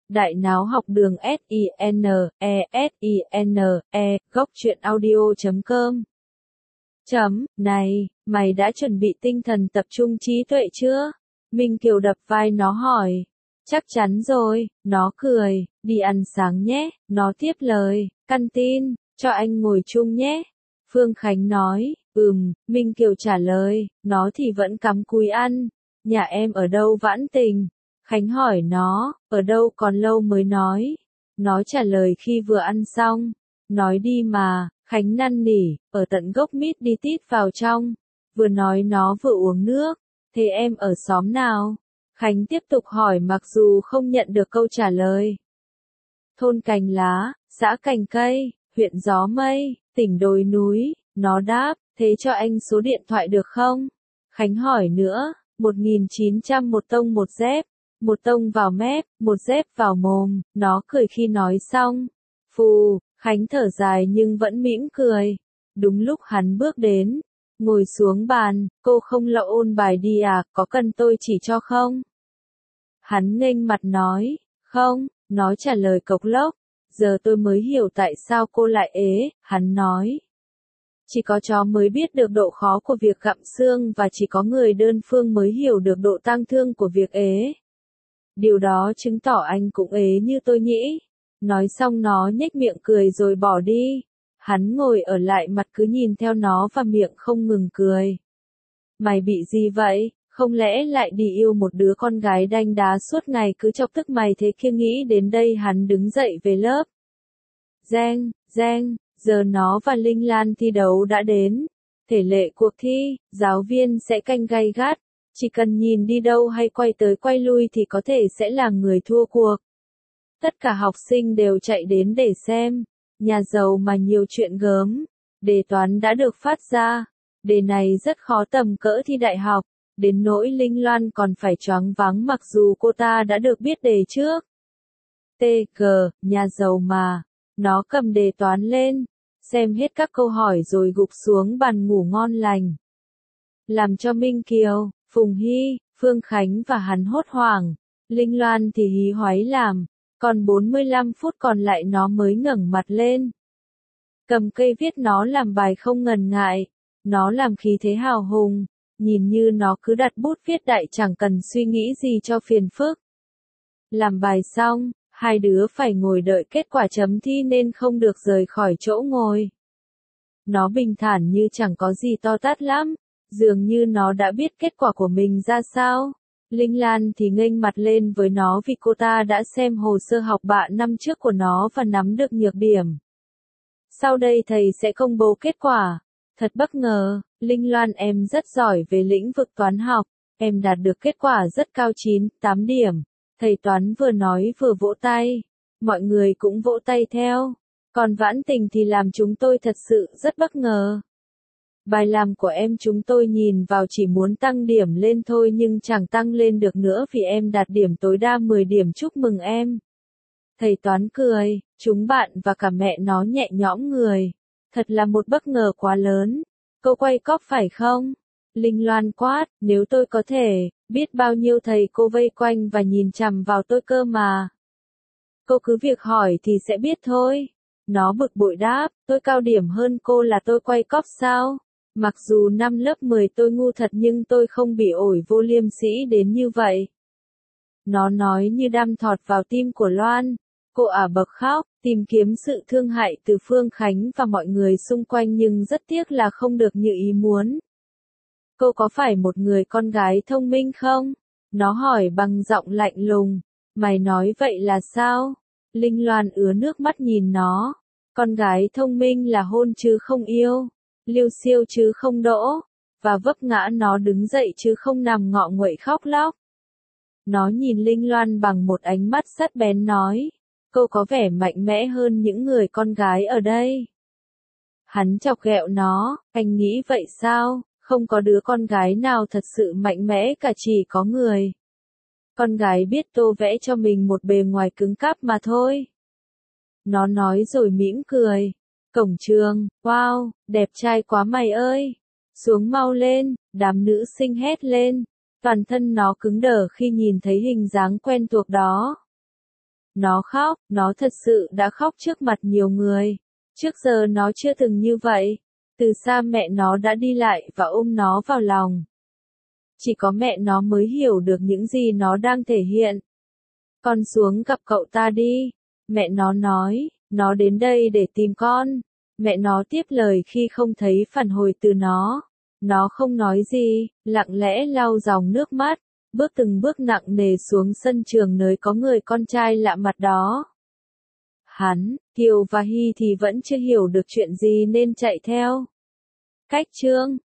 Đại Náo Học Đường SINE, góc truyện audio.com. Này, mày đã chuẩn bị tinh thần tập trung trí tuệ chưa? Minh Kiều đập vai nó hỏi. Chắc chắn rồi, nó cười, đi ăn sáng nhé, nó tiếp lời, căn tin, cho anh ngồi chung nhé. Phương Khánh nói, Minh Kiều trả lời, nó thì vẫn cắm cúi ăn. Nhà em ở đâu Vãn Tình? Khánh hỏi nó, ở đâu còn lâu mới nói. Nó trả lời khi vừa ăn xong. Nói đi mà, Khánh năn nỉ, ở tận gốc mít đi tít vào trong. Vừa nói nó vừa uống nước. Thế em ở xóm nào? Khánh tiếp tục hỏi mặc dù không nhận được câu trả lời. Thôn Cành Lá, xã Cành Cây, huyện Gió Mây, tỉnh Đồi Núi. Nó đáp, thế cho anh số điện thoại được không? Khánh hỏi nữa, 1900 một tông một dép. Một tông vào mép, một dép vào mồm, nó cười khi nói xong. Phù, Khánh thở dài nhưng vẫn mỉm cười. Đúng lúc hắn bước đến, ngồi xuống bàn, cô không lậu ôn bài đi à, có cần tôi chỉ cho không? Hắn nghênh mặt nói, không, nó trả lời cộc lốc. Giờ tôi mới hiểu tại sao cô lại ế, hắn nói. Chỉ có chó mới biết được độ khó của việc gặm xương và chỉ có người đơn phương mới hiểu được độ tang thương của việc ế. Điều đó chứng tỏ anh cũng ế như tôi nghĩ. Nói xong nó nhếch miệng cười rồi bỏ đi. Hắn ngồi ở lại mặt cứ nhìn theo nó và miệng không ngừng cười. Mày bị gì vậy? Không lẽ lại đi yêu một đứa con gái đanh đá suốt ngày cứ chọc tức mày thế kia? Nghĩ đến đây hắn đứng dậy về lớp. Reng, giờ nó và Linh Lan thi đấu đã đến. Thể lệ cuộc thi, giáo viên sẽ canh gay gắt. Chỉ cần nhìn đi đâu hay quay tới quay lui thì có thể sẽ là người thua cuộc. Tất cả học sinh đều chạy đến để xem. Nhà giàu mà nhiều chuyện gớm. Đề toán đã được phát ra. Đề này rất khó tầm cỡ thi đại học. Đến nỗi Linh Loan còn phải choáng váng mặc dù cô ta đã được biết đề trước. Nhà giàu mà. Nó cầm đề toán lên. Xem hết các câu hỏi rồi gục xuống bàn ngủ ngon lành. Làm cho Minh Kiều, Phùng Hy, Phương Khánh và hắn hốt hoảng. Linh Loan thì hí hoáy làm. Còn 45 phút còn lại nó mới ngẩng mặt lên. Cầm cây viết nó làm bài không ngần ngại. Nó làm khí thế hào hùng. Nhìn như nó cứ đặt bút viết đại chẳng cần suy nghĩ gì cho phiền phức. Làm bài xong, hai đứa phải ngồi đợi kết quả chấm thi nên không được rời khỏi chỗ ngồi. Nó bình thản như chẳng có gì to tát lắm. Dường như nó đã biết kết quả của mình ra sao. Linh Lan thì nghênh mặt lên với nó vì cô ta đã xem hồ sơ học bạ năm trước của nó và nắm được nhược điểm. Sau đây thầy sẽ công bố kết quả. Thật bất ngờ, Linh Loan em rất giỏi về lĩnh vực toán học. Em đạt được kết quả rất cao 9-8 điểm. Thầy toán vừa nói vừa vỗ tay. Mọi người cũng vỗ tay theo. Còn Vãn Tình thì làm chúng tôi thật sự rất bất ngờ. Bài làm của em chúng tôi nhìn vào chỉ muốn tăng điểm lên thôi nhưng chẳng tăng lên được nữa vì em đạt điểm tối đa 10 điểm, chúc mừng em. Thầy toán cười, chúng bạn và cả mẹ nó nhẹ nhõm người. Thật là một bất ngờ quá lớn. Cô quay cóp phải không? Linh Loan quát, nếu tôi có thể, biết bao nhiêu thầy cô vây quanh và nhìn chằm vào tôi cơ mà. Cô cứ việc hỏi thì sẽ biết thôi. Nó bực bội đáp, tôi cao điểm hơn cô là tôi quay cóp sao? Mặc dù năm lớp 10 tôi ngu thật nhưng tôi không bị ổi vô liêm sĩ đến như vậy. Nó nói như đâm thọt vào tim của Loan. Cô ả bật khóc, tìm kiếm sự thương hại từ Phương Khánh và mọi người xung quanh nhưng rất tiếc là không được như ý muốn. Cô có phải một người con gái thông minh không? Nó hỏi bằng giọng lạnh lùng. Mày nói vậy là sao? Linh Loan ứa nước mắt nhìn nó. Con gái thông minh là hôn chứ không yêu. Liêu xiêu chứ không đỗ. Và vấp ngã nó đứng dậy chứ không nằm ngọ nguậy khóc lóc. Nó nhìn Linh Loan bằng một ánh mắt sắc bén nói. Cô có vẻ mạnh mẽ hơn những người con gái ở đây. Hắn chọc ghẹo nó, anh nghĩ vậy sao? Không có đứa con gái nào thật sự mạnh mẽ cả, chỉ có người. Con gái biết tô vẽ cho mình một bề ngoài cứng cáp mà thôi. Nó nói rồi mỉm cười. Cổng trường, wow, đẹp trai quá mày ơi. Xuống mau lên, đám nữ sinh hét lên. Toàn thân nó cứng đờ khi nhìn thấy hình dáng quen thuộc đó. Nó khóc, nó thật sự đã khóc trước mặt nhiều người. Trước giờ nó chưa từng như vậy. Từ xa mẹ nó đã đi lại và ôm nó vào lòng. Chỉ có mẹ nó mới hiểu được những gì nó đang thể hiện. Con xuống gặp cậu ta đi. Mẹ nó nói, nó đến đây để tìm con. Mẹ nó tiếp lời khi không thấy phản hồi từ nó. Nó không nói gì, lặng lẽ lau dòng nước mắt, bước từng bước nặng nề xuống sân trường nơi có người con trai lạ mặt đó. Hắn, Kiều và Hy thì vẫn chưa hiểu được chuyện gì nên chạy theo. Cách chương